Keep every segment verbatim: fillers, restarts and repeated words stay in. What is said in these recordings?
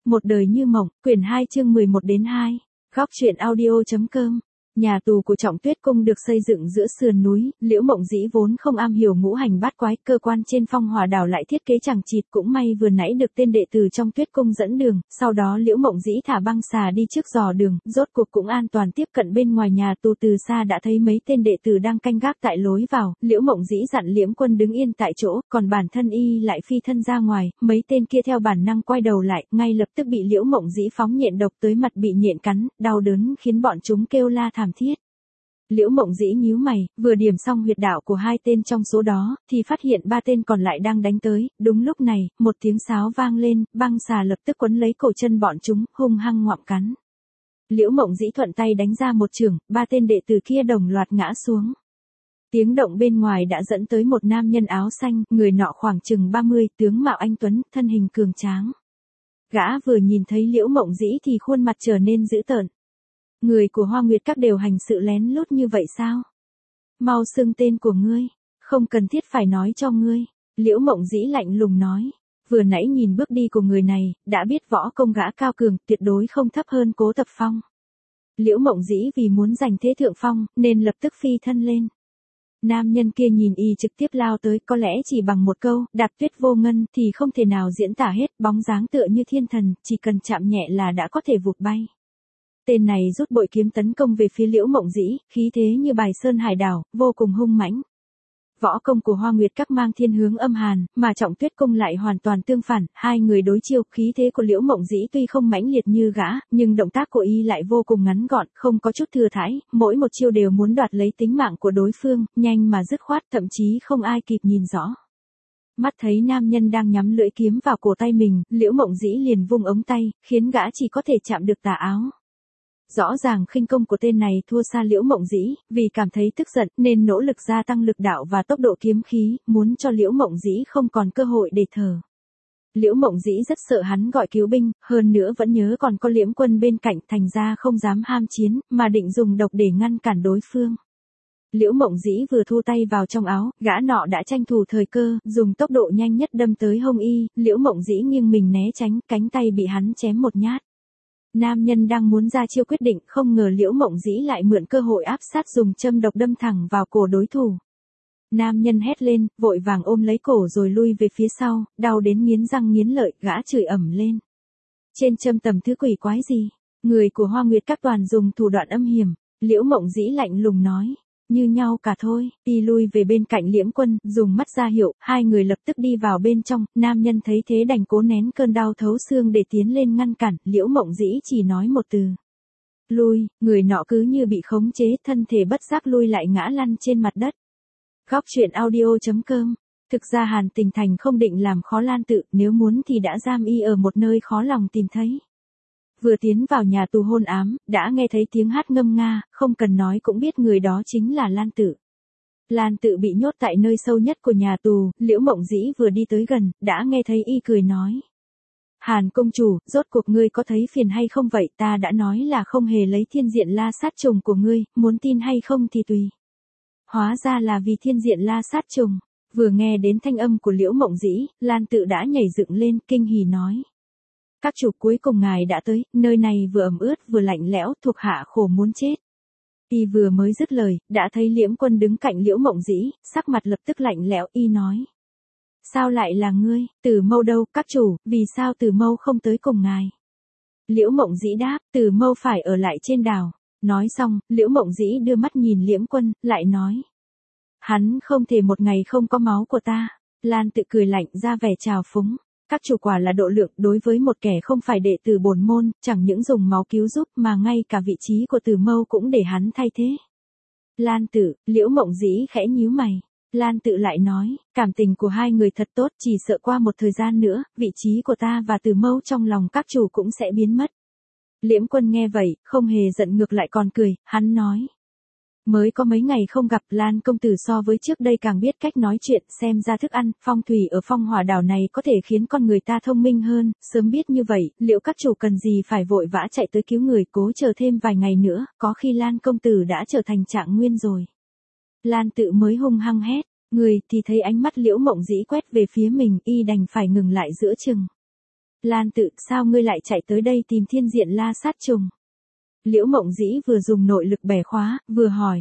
Một đời như mộng, quyển hai chương mười một đến hai. Góc truyện audio.com. Nhà tù của Trọng Tuyết Cung được xây dựng giữa sườn núi, Liễu Mộng Dĩ vốn không am hiểu ngũ hành bát quái, cơ quan trên Phong Hỏa Đảo lại thiết kế chẳng chịt, cũng may vừa nãy được tên đệ tử trong Tuyết Cung dẫn đường, sau đó Liễu Mộng Dĩ thả băng xà đi trước dò đường, rốt cuộc cũng an toàn tiếp cận bên ngoài nhà tù. Từ xa đã thấy mấy tên đệ tử đang canh gác tại lối vào, Liễu Mộng Dĩ dặn Liễm Quân đứng yên tại chỗ, còn bản thân y lại phi thân ra ngoài, mấy tên kia theo bản năng quay đầu lại, ngay lập tức bị Liễu Mộng Dĩ phóng nhện độc tới mặt bị nhện cắn, đau đớn khiến bọn chúng kêu la thảm thiết. Liễu Mộng Dĩ nhíu mày, vừa điểm xong huyệt đạo của hai tên trong số đó, thì phát hiện ba tên còn lại đang đánh tới. Đúng lúc này, một tiếng sáo vang lên, băng xà lập tức quấn lấy cổ chân bọn chúng, hung hăng ngoạm cắn. Liễu Mộng Dĩ thuận tay đánh ra một chưởng, ba tên đệ tử kia đồng loạt ngã xuống. Tiếng động bên ngoài đã dẫn tới một nam nhân áo xanh, người nọ khoảng chừng ba mươi, tướng mạo anh tuấn, thân hình cường tráng. Gã vừa nhìn thấy Liễu Mộng Dĩ thì khuôn mặt trở nên dữ tợn. Người của Hoa Nguyệt Các đều hành sự lén lút như vậy sao? Mau xưng tên của ngươi, không cần thiết phải nói cho ngươi. Liễu Mộng Dĩ lạnh lùng nói. Vừa nãy nhìn bước đi của người này, đã biết võ công gã cao cường, tuyệt đối không thấp hơn Cố Tập Phong. Liễu Mộng Dĩ vì muốn giành thế thượng phong, nên lập tức phi thân lên. Nam nhân kia nhìn y trực tiếp lao tới, có lẽ chỉ bằng một câu, đạp tuyết vô ngân, thì không thể nào diễn tả hết, bóng dáng tựa như thiên thần, chỉ cần chạm nhẹ là đã có thể vụt bay. Tên này rút bội kiếm tấn công về phía Liễu Mộng Dĩ, khí thế như bài sơn hải đảo, vô cùng hung mãnh. Võ công của Hoa Nguyệt Các mang thiên hướng âm hàn, mà Trọng Tuyết Cung lại hoàn toàn tương phản, hai người đối chiêu, khí thế của Liễu Mộng Dĩ tuy không mãnh liệt như gã, nhưng động tác của y lại vô cùng ngắn gọn, không có chút thừa thãi, mỗi một chiêu đều muốn đoạt lấy tính mạng của đối phương, nhanh mà dứt khoát, thậm chí không ai kịp nhìn rõ. Mắt thấy nam nhân đang nhắm lưỡi kiếm vào cổ tay mình, Liễu Mộng Dĩ liền vung ống tay, khiến gã chỉ có thể chạm được tà áo. Rõ ràng khinh công của tên này thua xa Liễu Mộng Dĩ, vì cảm thấy tức giận nên nỗ lực gia tăng lực đạo và tốc độ kiếm khí, muốn cho Liễu Mộng Dĩ không còn cơ hội để thở. Liễu Mộng Dĩ rất sợ hắn gọi cứu binh, hơn nữa vẫn nhớ còn có Liễm Quân bên cạnh, thành ra không dám ham chiến, mà định dùng độc để ngăn cản đối phương. Liễu Mộng Dĩ vừa thu tay vào trong áo, gã nọ đã tranh thủ thời cơ, dùng tốc độ nhanh nhất đâm tới hông y, Liễu Mộng Dĩ nghiêng mình né tránh, cánh tay bị hắn chém một nhát. Nam nhân đang muốn ra chiêu quyết định, không ngờ Liễu Mộng Dĩ lại mượn cơ hội áp sát dùng châm độc đâm thẳng vào cổ đối thủ. Nam nhân hét lên, vội vàng ôm lấy cổ rồi lui về phía sau, đau đến nghiến răng nghiến lợi, gã chửi ầm lên. Trên châm tầm thứ quỷ quái gì? Người của Hoa Nguyệt Các toàn dùng thủ đoạn âm hiểm. Liễu Mộng Dĩ lạnh lùng nói. Như nhau cả thôi, y lui về bên cạnh Liễm Quân, dùng mắt ra hiệu, hai người lập tức đi vào bên trong, nam nhân thấy thế đành cố nén cơn đau thấu xương để tiến lên ngăn cản, Liễu Mộng Dĩ chỉ nói một từ. Lui, người nọ cứ như bị khống chế, thân thể bất giác lui lại ngã lăn trên mặt đất. Góc truyện audio.com. Thực ra Hàn Tình Thành không định làm khó Lan Tự, nếu muốn thì đã giam y ở một nơi khó lòng tìm thấy. Vừa tiến vào nhà tù hôn ám, đã nghe thấy tiếng hát ngâm nga, không cần nói cũng biết người đó chính là Lan Tự. Lan Tự bị nhốt tại nơi sâu nhất của nhà tù, Liễu Mộng Dĩ vừa đi tới gần, đã nghe thấy y cười nói. Hàn công chủ, rốt cuộc ngươi có thấy phiền hay không vậy, ta đã nói là không hề lấy thiên diện la sát trùng của ngươi, muốn tin hay không thì tùy. Hóa ra là vì thiên diện la sát trùng, vừa nghe đến thanh âm của Liễu Mộng Dĩ, Lan Tự đã nhảy dựng lên, kinh hỉ nói. Các chủ, cuối cùng ngài đã tới, nơi này vừa ẩm ướt vừa lạnh lẽo, thuộc hạ khổ muốn chết. Y vừa mới dứt lời, đã thấy Liễm Quân đứng cạnh Liễu Mộng Dĩ, sắc mặt lập tức lạnh lẽo, y nói. Sao lại là ngươi, Từ Mâu đâu, các chủ, vì sao Từ Mâu không tới cùng ngài? Liễu Mộng Dĩ đáp, Từ Mâu phải ở lại trên đảo. Nói xong, Liễu Mộng Dĩ đưa mắt nhìn Liễm Quân, lại nói. Hắn không thể một ngày không có máu của ta. Lan Tự cười lạnh ra vẻ trào phúng. Các chủ quả là độ lượng, đối với một kẻ không phải đệ tử bổn môn, chẳng những dùng máu cứu giúp mà ngay cả vị trí của Từ Mâu cũng để hắn thay thế. Lan Tự, Liễu Mộng Dĩ khẽ nhíu mày. Lan Tự lại nói, cảm tình của hai người thật tốt, chỉ sợ qua một thời gian nữa, vị trí của ta và Từ Mâu trong lòng các chủ cũng sẽ biến mất. Liễm Quân nghe vậy, không hề giận ngược lại còn cười, hắn nói. Mới có mấy ngày không gặp, Lan công tử so với trước đây càng biết cách nói chuyện, xem ra thức ăn, phong thủy ở Phong Hỏa Đảo này có thể khiến con người ta thông minh hơn, sớm biết như vậy, liệu các chủ cần gì phải vội vã chạy tới cứu người, cố chờ thêm vài ngày nữa, có khi Lan công tử đã trở thành trạng nguyên rồi. Lan Tự mới hung hăng hét, người thì thấy ánh mắt Liễu Mộng Dĩ quét về phía mình, y đành phải ngừng lại giữa chừng. Lan Tự, sao ngươi lại chạy tới đây tìm Thiên Diện La Sát Trùng? Liễu Mộng Dĩ vừa dùng nội lực bẻ khóa, vừa hỏi.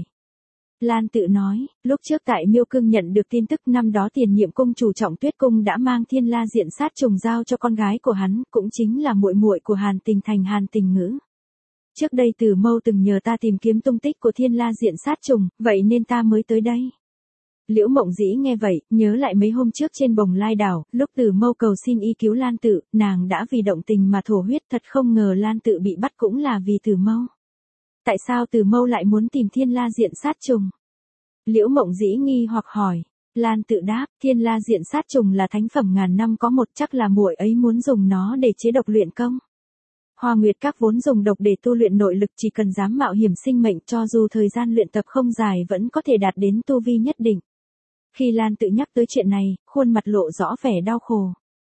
Lan Tự nói, lúc trước tại Miêu Cương nhận được tin tức năm đó tiền nhiệm cung chủ Trọng Tuyết cung đã mang Thiên La Diện Sát Trùng giao cho con gái của hắn, cũng chính là muội muội của Hàn Tình Thành Hàn Tình Ngữ. Trước đây Tử Mâu từng nhờ ta tìm kiếm tung tích của Thiên La Diện Sát Trùng, vậy nên ta mới tới đây. Liễu Mộng Dĩ nghe vậy, nhớ lại mấy hôm trước trên Bồng Lai đảo, lúc Tử Mâu cầu xin y cứu Lan Tự, nàng đã vì động tình mà thổ huyết, thật không ngờ Lan Tự bị bắt cũng là vì Tử Mâu. Tại sao Tử Mâu lại muốn tìm Thiên La Diện Sát Trùng? Liễu Mộng Dĩ nghi hoặc hỏi. Lan Tự đáp, Thiên La Diện Sát Trùng là thánh phẩm ngàn năm có một, chắc là muội ấy muốn dùng nó để chế độc luyện công. Hoa Nguyệt Các vốn dùng độc để tu luyện nội lực, chỉ cần dám mạo hiểm sinh mệnh cho dù thời gian luyện tập không dài vẫn có thể đạt đến tu vi nhất định. Khi Lan Tự nhắc tới chuyện này, khuôn mặt lộ rõ vẻ đau khổ.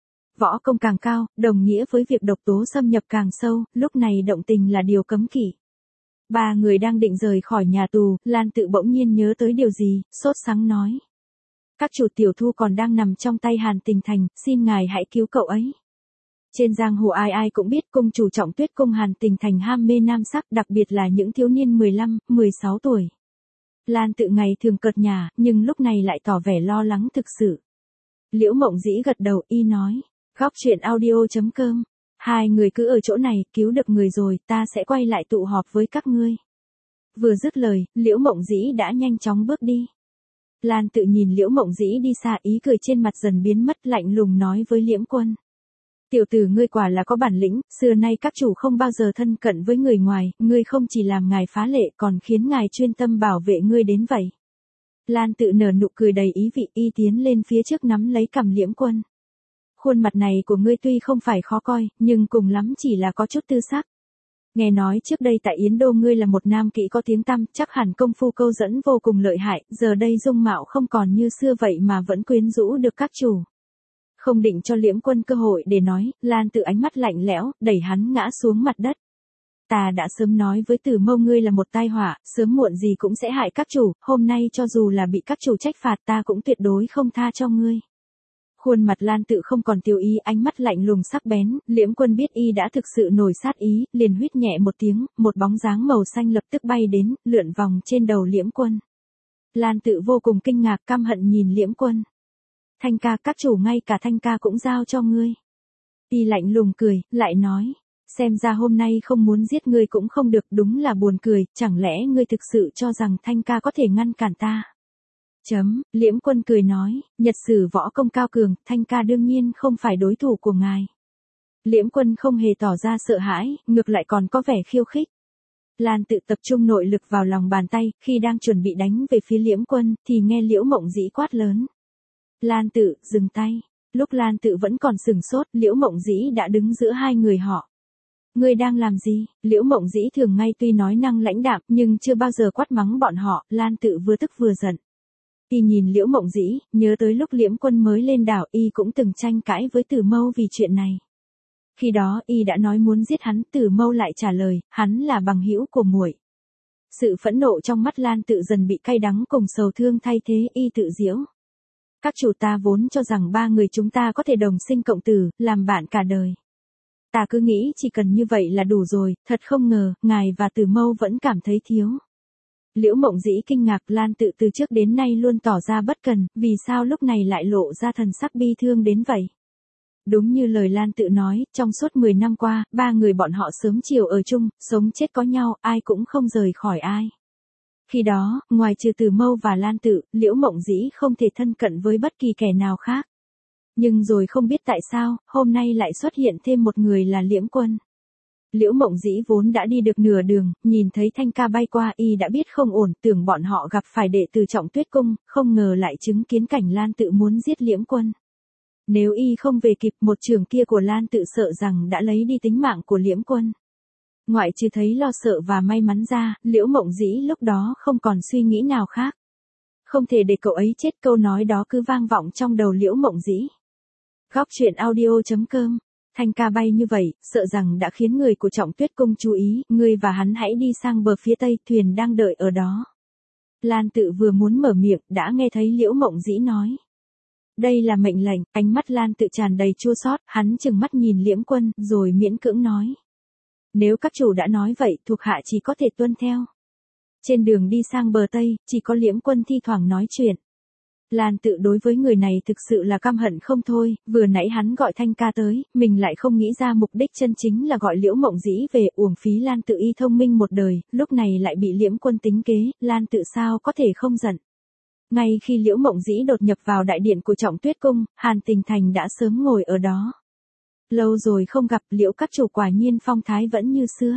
Võ công càng cao, đồng nghĩa với việc độc tố xâm nhập càng sâu, lúc này động tình là điều cấm kỵ. Ba người đang định rời khỏi nhà tù, Lan Tự bỗng nhiên nhớ tới điều gì, sốt sắng nói. Các chủ tiểu thu còn đang nằm trong tay Hàn Tình Thành, xin ngài hãy cứu cậu ấy. Trên giang hồ ai ai cũng biết cung chủ Trọng Tuyết cung Hàn Tình Thành ham mê nam sắc, đặc biệt là những thiếu niên mười lăm, mười sáu tuổi. Lan Tự ngày thường cợt nhả, nhưng lúc này lại tỏ vẻ lo lắng thực sự. Liễu Mộng Dĩ gật đầu, y nói, góc truyện audio chấm com, hai người cứ ở chỗ này, cứu được người rồi, ta sẽ quay lại tụ họp với các ngươi. Vừa dứt lời, Liễu Mộng Dĩ đã nhanh chóng bước đi. Lan Tự nhìn Liễu Mộng Dĩ đi xa, ý cười trên mặt dần biến mất, lạnh lùng nói với Liễm Quân. Tiểu tử ngươi quả là có bản lĩnh, xưa nay các chủ không bao giờ thân cận với người ngoài, ngươi không chỉ làm ngài phá lệ còn khiến ngài chuyên tâm bảo vệ ngươi đến vậy. Lan Tự nở nụ cười đầy ý vị, y tiến lên phía trước nắm lấy cằm Liễm Quân. Khuôn mặt này của ngươi tuy không phải khó coi, nhưng cùng lắm chỉ là có chút tư sắc. Nghe nói trước đây tại Yến Đô ngươi là một nam kỵ có tiếng tăm, chắc hẳn công phu câu dẫn vô cùng lợi hại, giờ đây dung mạo không còn như xưa vậy mà vẫn quyến rũ được các chủ. Không định cho Liễm Quân cơ hội để nói, Lan Tự ánh mắt lạnh lẽo, đẩy hắn ngã xuống mặt đất. Ta đã sớm nói với Tử Mâu ngươi là một tai họa, sớm muộn gì cũng sẽ hại các chủ, hôm nay cho dù là bị các chủ trách phạt ta cũng tuyệt đối không tha cho ngươi. Khuôn mặt Lan Tự không còn tiêu ý, ánh mắt lạnh lùng sắc bén, Liễm Quân biết y đã thực sự nổi sát ý, liền huýt nhẹ một tiếng, một bóng dáng màu xanh lập tức bay đến, lượn vòng trên đầu Liễm Quân. Lan Tự vô cùng kinh ngạc, căm hận nhìn Liễm Quân. Thanh ca, các chủ ngay cả Thanh ca cũng giao cho ngươi. Y lạnh lùng cười, lại nói, xem ra hôm nay không muốn giết ngươi cũng không được, đúng là buồn cười, chẳng lẽ ngươi thực sự cho rằng Thanh ca có thể ngăn cản ta? Chấm, Liễm Quân cười nói, nhật sử võ công cao cường, Thanh ca đương nhiên không phải đối thủ của ngài. Liễm Quân không hề tỏ ra sợ hãi, ngược lại còn có vẻ khiêu khích. Lan Tự tập trung nội lực vào lòng bàn tay, khi đang chuẩn bị đánh về phía Liễm Quân, thì nghe Liễu Mộng Dĩ quát lớn. Lan Tự, dừng tay. Lúc Lan Tự vẫn còn sừng sốt, Liễu Mộng Dĩ đã đứng giữa hai người họ. Ngươi đang làm gì? Liễu Mộng Dĩ thường ngay tuy nói năng lãnh đạm, nhưng chưa bao giờ quát mắng bọn họ, Lan Tự vừa tức vừa giận. Y nhìn Liễu Mộng Dĩ, nhớ tới lúc Liễm Quân mới lên đảo, y cũng từng tranh cãi với Tử Mâu vì chuyện này. Khi đó y đã nói muốn giết hắn, Tử Mâu lại trả lời, hắn là bằng hữu của muội. Sự phẫn nộ trong mắt Lan Tự dần bị cay đắng cùng sầu thương thay thế, y tự giễu. Các chủ, ta vốn cho rằng ba người chúng ta có thể đồng sinh cộng tử, làm bạn cả đời. Ta cứ nghĩ chỉ cần như vậy là đủ rồi, thật không ngờ, ngài và Tử Mâu vẫn cảm thấy thiếu. Liễu Mộng Dĩ kinh ngạc, Lan Tự từ trước đến nay luôn tỏ ra bất cần, vì sao lúc này lại lộ ra thần sắc bi thương đến vậy? Đúng như lời Lan Tự nói, trong suốt mười năm qua, ba người bọn họ sớm chiều ở chung, sống chết có nhau, ai cũng không rời khỏi ai. Khi đó, ngoài trừ Tử Mâu và Lan Tự, Liễu Mộng Dĩ không thể thân cận với bất kỳ kẻ nào khác. Nhưng rồi không biết tại sao, hôm nay lại xuất hiện thêm một người là Liễm Quân. Liễu Mộng Dĩ vốn đã đi được nửa đường, nhìn thấy Thanh ca bay qua, y đã biết không ổn, tưởng bọn họ gặp phải đệ tử Trọng Tuyết cung, không ngờ lại chứng kiến cảnh Lan Tự muốn giết Liễm Quân. Nếu y không về kịp, một trường kia của Lan Tự sợ rằng đã lấy đi tính mạng của Liễm Quân. Ngoại trừ thấy lo sợ và may mắn ra, Liễu Mộng Dĩ lúc đó không còn suy nghĩ nào khác. Không thể để cậu ấy chết, câu nói đó cứ vang vọng trong đầu Liễu Mộng Dĩ. Góc truyện audio chấm com. Thanh ca bay như vậy, sợ rằng đã khiến người của Trọng Tuyết cung chú ý, ngươi và hắn hãy đi sang bờ phía tây, thuyền đang đợi ở đó. Lan Tự vừa muốn mở miệng, đã nghe thấy Liễu Mộng Dĩ nói. Đây là mệnh lệnh, ánh mắt Lan Tự tràn đầy chua xót, hắn trừng mắt nhìn Liễm Quân, rồi miễn cưỡng nói. Nếu các chủ đã nói vậy, thuộc hạ chỉ có thể tuân theo. Trên đường đi sang bờ Tây, chỉ có Liễm Quân thi thoảng nói chuyện. Lan Tự đối với người này thực sự là căm hận không thôi, vừa nãy hắn gọi Thanh ca tới, mình lại không nghĩ ra mục đích chân chính là gọi Liễu Mộng Dĩ về, uổng phí Lan Tự y thông minh một đời, lúc này lại bị Liễm Quân tính kế, Lan Tự sao có thể không giận. Ngay khi Liễu Mộng Dĩ đột nhập vào đại điện của Trọng Tuyết Cung, Hàn Tình Thành đã sớm ngồi ở đó. Lâu rồi không gặp, Liễu các chủ quả nhiên phong thái vẫn như xưa.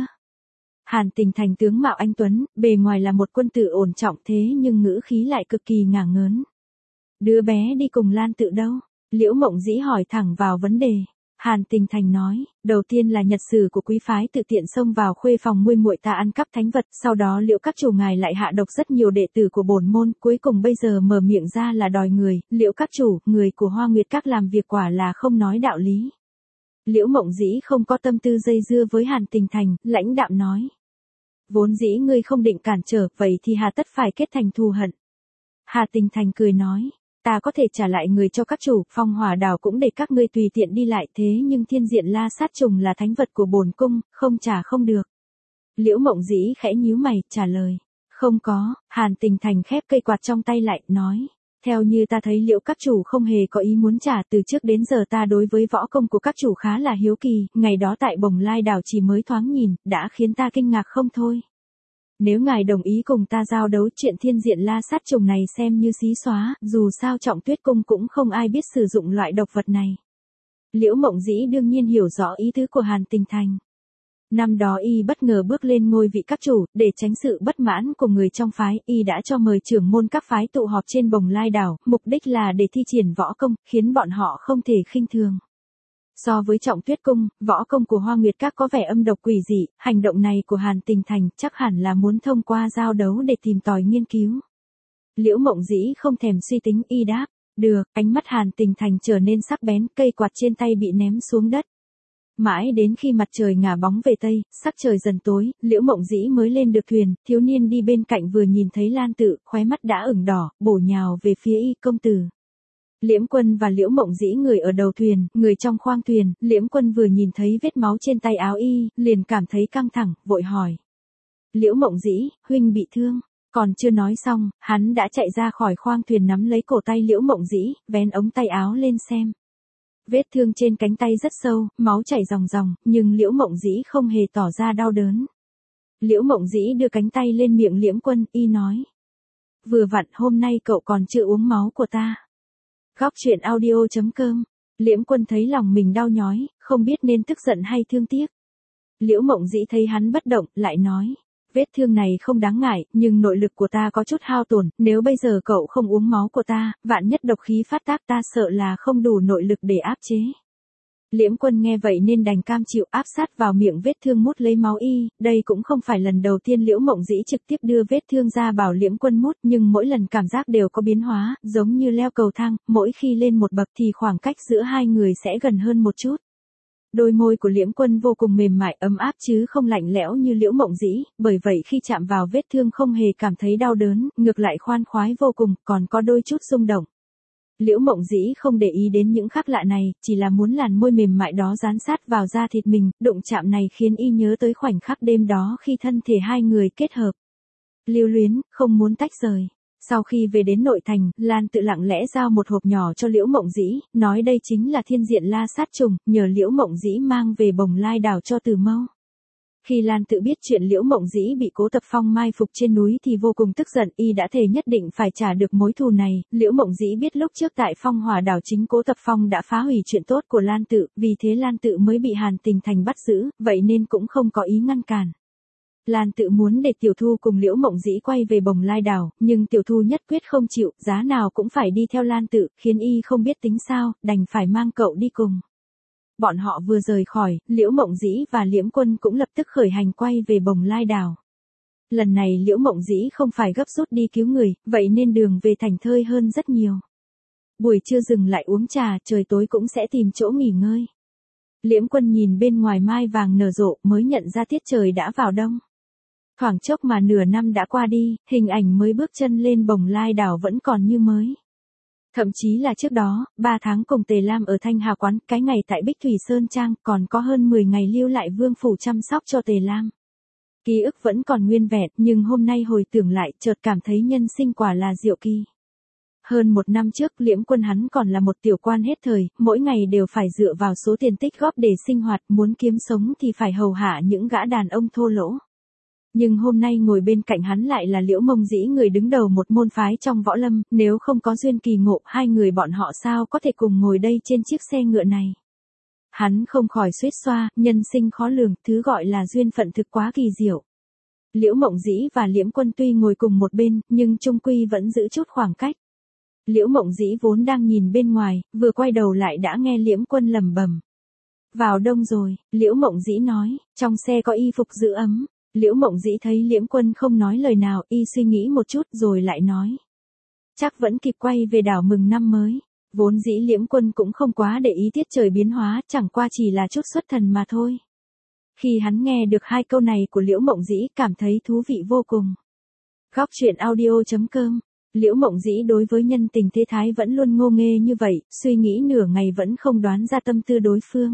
Hàn Tình Thành tướng mạo anh tuấn, bề ngoài là một quân tử ổn trọng thế nhưng ngữ khí lại cực kỳ ngả ngớn. Đứa bé đi cùng Lan Tự đâu? Liễu Mộng Dĩ hỏi thẳng vào vấn đề. Hàn Tình Thành nói, đầu tiên là nhật sử của quý phái tự tiện xông vào khuê phòng muội muội ta ăn cắp thánh vật, sau đó Liễu các chủ ngài lại hạ độc rất nhiều đệ tử của bổn môn, cuối cùng bây giờ mở miệng ra là đòi người, Liễu các chủ, người của Hoa Nguyệt các làm việc quả là không nói đạo lý. Liễu Mộng Dĩ không có tâm tư dây dưa với Hàn Tình Thành, lãnh đạm nói. Vốn dĩ ngươi không định cản trở, vậy thì hà tất phải kết thành thù hận. Hà Tình Thành cười nói. Ta có thể trả lại người cho các chủ, Phong Hỏa Đảo cũng để các ngươi tùy tiện đi lại, thế nhưng thiên diện la sát trùng là thánh vật của bổn cung, không trả không được. Liễu Mộng Dĩ khẽ nhíu mày, trả lời. Không có, Hàn Tình Thành khép cây quạt trong tay lại, nói. Theo như ta thấy Liễu các chủ không hề có ý muốn trả, từ trước đến giờ ta đối với võ công của các chủ khá là hiếu kỳ, ngày đó tại Bồng Lai Đảo chỉ mới thoáng nhìn, đã khiến ta kinh ngạc không thôi. Nếu ngài đồng ý cùng ta giao đấu, chuyện thiên diện la sát trùng này xem như xí xóa, dù sao Trọng Tuyết Cung cũng không ai biết sử dụng loại độc vật này. Liễu Mộng Dĩ đương nhiên hiểu rõ ý tứ của Hàn Tình Thành. Năm đó y bất ngờ bước lên ngôi vị các chủ, để tránh sự bất mãn của người trong phái, y đã cho mời trưởng môn các phái tụ họp trên Bồng Lai Đảo, mục đích là để thi triển võ công, khiến bọn họ không thể khinh thường. So với Trọng Tuyết Cung, võ công của Hoa Nguyệt các có vẻ âm độc quỷ dị, hành động này của Hàn Tình Thành chắc hẳn là muốn thông qua giao đấu để tìm tòi nghiên cứu. Liễu Mộng Dĩ không thèm suy tính, y đáp, được, ánh mắt Hàn Tình Thành trở nên sắc bén, cây quạt trên tay bị ném xuống đất. Mãi đến khi mặt trời ngả bóng về Tây, sắc trời dần tối, Liễu Mộng Dĩ mới lên được thuyền, thiếu niên đi bên cạnh vừa nhìn thấy Lan Tự, khóe mắt đã ửng đỏ, bổ nhào về phía y, công tử. Liễm Quân và Liễu Mộng Dĩ người ở đầu thuyền, người trong khoang thuyền, Liễm Quân vừa nhìn thấy vết máu trên tay áo y, liền cảm thấy căng thẳng, vội hỏi. Liễu Mộng Dĩ, huynh bị thương. Còn chưa nói xong, hắn đã chạy ra khỏi khoang thuyền nắm lấy cổ tay Liễu Mộng Dĩ, vén ống tay áo lên xem. Vết thương trên cánh tay rất sâu, máu chảy ròng ròng, nhưng Liễu Mộng Dĩ không hề tỏ ra đau đớn. Liễu Mộng Dĩ đưa cánh tay lên miệng Liễm Quân, y nói. Vừa vặn hôm nay cậu còn chưa uống máu của ta. Góc truyện audio chấm com. Liễm Quân thấy lòng mình đau nhói, không biết nên tức giận hay thương tiếc. Liễu Mộng Dĩ thấy hắn bất động, lại nói. Vết thương này không đáng ngại, nhưng nội lực của ta có chút hao tổn, nếu bây giờ cậu không uống máu của ta, vạn nhất độc khí phát tác ta sợ là không đủ nội lực để áp chế. Liễm Quân nghe vậy nên đành cam chịu, áp sát vào miệng vết thương mút lấy máu y, đây cũng không phải lần đầu tiên Liễu Mộng Dĩ trực tiếp đưa vết thương ra bảo Liễm Quân mút, nhưng mỗi lần cảm giác đều có biến hóa, giống như leo cầu thang, mỗi khi lên một bậc thì khoảng cách giữa hai người sẽ gần hơn một chút. Đôi môi của Liễm Quân vô cùng mềm mại, ấm áp chứ không lạnh lẽo như Liễu Mộng Dĩ, bởi vậy khi chạm vào vết thương không hề cảm thấy đau đớn, ngược lại khoan khoái vô cùng, còn có đôi chút rung động. Liễu Mộng Dĩ không để ý đến những khác lạ này, chỉ là muốn làn môi mềm mại đó dán sát vào da thịt mình, đụng chạm này khiến y nhớ tới khoảnh khắc đêm đó khi thân thể hai người kết hợp. Lưu luyến, không muốn tách rời. Sau khi về đến nội thành, Lan Tự lặng lẽ giao một hộp nhỏ cho Liễu Mộng Dĩ, nói đây chính là thiên diện la sát trùng, nhờ Liễu Mộng Dĩ mang về Bồng Lai Đảo cho Từ Mâu. Khi Lan Tự biết chuyện Liễu Mộng Dĩ bị Cố Tập Phong mai phục trên núi thì vô cùng tức giận, y đã thề nhất định phải trả được mối thù này. Liễu Mộng Dĩ biết lúc trước tại Phong Hỏa Đảo chính Cố Tập Phong đã phá hủy chuyện tốt của Lan Tự, vì thế Lan Tự mới bị Hàn Tình Thành bắt giữ, vậy nên cũng không có ý ngăn cản. Lan Tự muốn để Tiểu Thu cùng Liễu Mộng Dĩ quay về Bồng Lai Đảo, nhưng Tiểu Thu nhất quyết không chịu, giá nào cũng phải đi theo Lan Tự, khiến y không biết tính sao, đành phải mang cậu đi cùng. Bọn họ vừa rời khỏi, Liễu Mộng Dĩ và Liễm Quân cũng lập tức khởi hành quay về Bồng Lai Đảo. Lần này Liễu Mộng Dĩ không phải gấp rút đi cứu người, vậy nên đường về thành thơi hơn rất nhiều. Buổi trưa dừng lại uống trà, trời tối cũng sẽ tìm chỗ nghỉ ngơi. Liễm Quân nhìn bên ngoài mai vàng nở rộ mới nhận ra tiết trời đã vào đông. Thoảng chốc mà nửa năm đã qua đi, hình ảnh mới bước chân lên Bồng Lai Đảo vẫn còn như mới. Thậm chí là trước đó, ba tháng cùng Tề Lam ở Thanh Hà quán, cái ngày tại Bích Thủy Sơn Trang, còn có hơn mười ngày lưu lại vương phủ chăm sóc cho Tề Lam. Ký ức vẫn còn nguyên vẹn, nhưng hôm nay hồi tưởng lại, chợt cảm thấy nhân sinh quả là diệu kỳ. Hơn một năm trước, Liễm Quân hắn còn là một tiểu quan hết thời, mỗi ngày đều phải dựa vào số tiền tích góp để sinh hoạt, muốn kiếm sống thì phải hầu hạ những gã đàn ông thô lỗ. Nhưng hôm nay ngồi bên cạnh hắn lại là Liễu Mông Dĩ, người đứng đầu một môn phái trong võ lâm, nếu không có duyên kỳ ngộ, hai người bọn họ sao có thể cùng ngồi đây trên chiếc xe ngựa này. Hắn không khỏi suýt xoa, nhân sinh khó lường, thứ gọi là duyên phận thực quá kỳ diệu. Liễu Mộng Dĩ và Liễm Quân tuy ngồi cùng một bên, nhưng chung quy vẫn giữ chút khoảng cách. Liễu Mộng Dĩ vốn đang nhìn bên ngoài, vừa quay đầu lại đã nghe Liễm Quân lẩm bẩm. Vào đông rồi, Liễu Mộng Dĩ nói, trong xe có y phục giữ ấm. Liễu Mộng Dĩ thấy Liễm Quân không nói lời nào, y suy nghĩ một chút rồi lại nói. Chắc vẫn kịp quay về đảo mừng năm mới. Vốn dĩ Liễm Quân cũng không quá để ý tiết trời biến hóa, chẳng qua chỉ là chút xuất thần mà thôi. Khi hắn nghe được hai câu này của Liễu Mộng Dĩ, cảm thấy thú vị vô cùng. Góc truyện audio chấm com. Liễu Mộng Dĩ đối với nhân tình thế thái vẫn luôn ngô nghê như vậy, suy nghĩ nửa ngày vẫn không đoán ra tâm tư đối phương.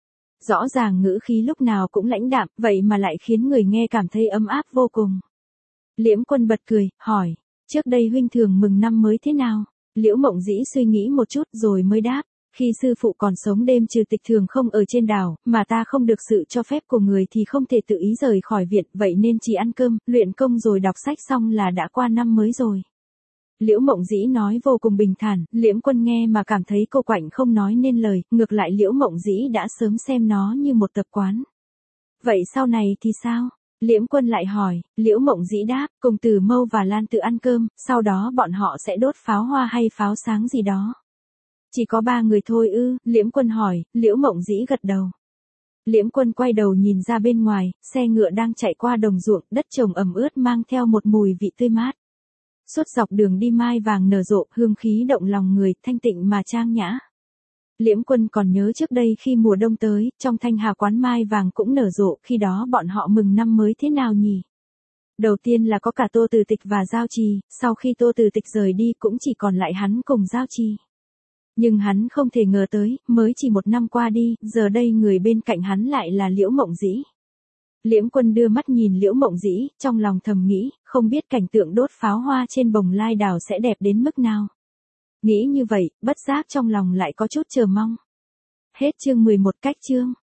Rõ ràng ngữ khí lúc nào cũng lãnh đạm, vậy mà lại khiến người nghe cảm thấy ấm áp vô cùng. Liễm Quân bật cười, hỏi, trước đây huynh thường mừng năm mới thế nào? Liễu Mộng Dĩ suy nghĩ một chút rồi mới đáp, khi sư phụ còn sống đêm trừ tịch thường không ở trên đảo, mà ta không được sự cho phép của người thì không thể tự ý rời khỏi viện, vậy nên chỉ ăn cơm, luyện công rồi đọc sách xong là đã qua năm mới rồi. Liễu Mộng Dĩ nói vô cùng bình thản, Liễm Quân nghe mà cảm thấy cô quạnh không nói nên lời, ngược lại Liễu Mộng Dĩ đã sớm xem nó như một tập quán. Vậy sau này thì sao? Liễm Quân lại hỏi, Liễu Mộng Dĩ đáp, cùng Từ Mâu và Lan Tự ăn cơm, sau đó bọn họ sẽ đốt pháo hoa hay pháo sáng gì đó. Chỉ có ba người thôi ư? Liễm Quân hỏi, Liễu Mộng Dĩ gật đầu. Liễm Quân quay đầu nhìn ra bên ngoài, xe ngựa đang chạy qua đồng ruộng, đất trồng ẩm ướt mang theo một mùi vị tươi mát. Suốt dọc đường đi mai vàng nở rộ, hương khí động lòng người, thanh tịnh mà trang nhã. Liễm Quân còn nhớ trước đây khi mùa đông tới, trong Thanh Hà quán mai vàng cũng nở rộ, khi đó bọn họ mừng năm mới thế nào nhỉ? Đầu tiên là có cả Tô Từ Tịch và Giao Trì, sau khi Tô Từ Tịch rời đi cũng chỉ còn lại hắn cùng Giao Trì. Nhưng hắn không thể ngờ tới, mới chỉ một năm qua đi, giờ đây người bên cạnh hắn lại là Liễu Mộng Dĩ. Liễm Quân đưa mắt nhìn Liễu Mộng Dĩ, trong lòng thầm nghĩ, không biết cảnh tượng đốt pháo hoa trên bồng lai đảo sẽ đẹp đến mức nào. Nghĩ như vậy, bất giác trong lòng lại có chút chờ mong. Hết chương mười một cách chương.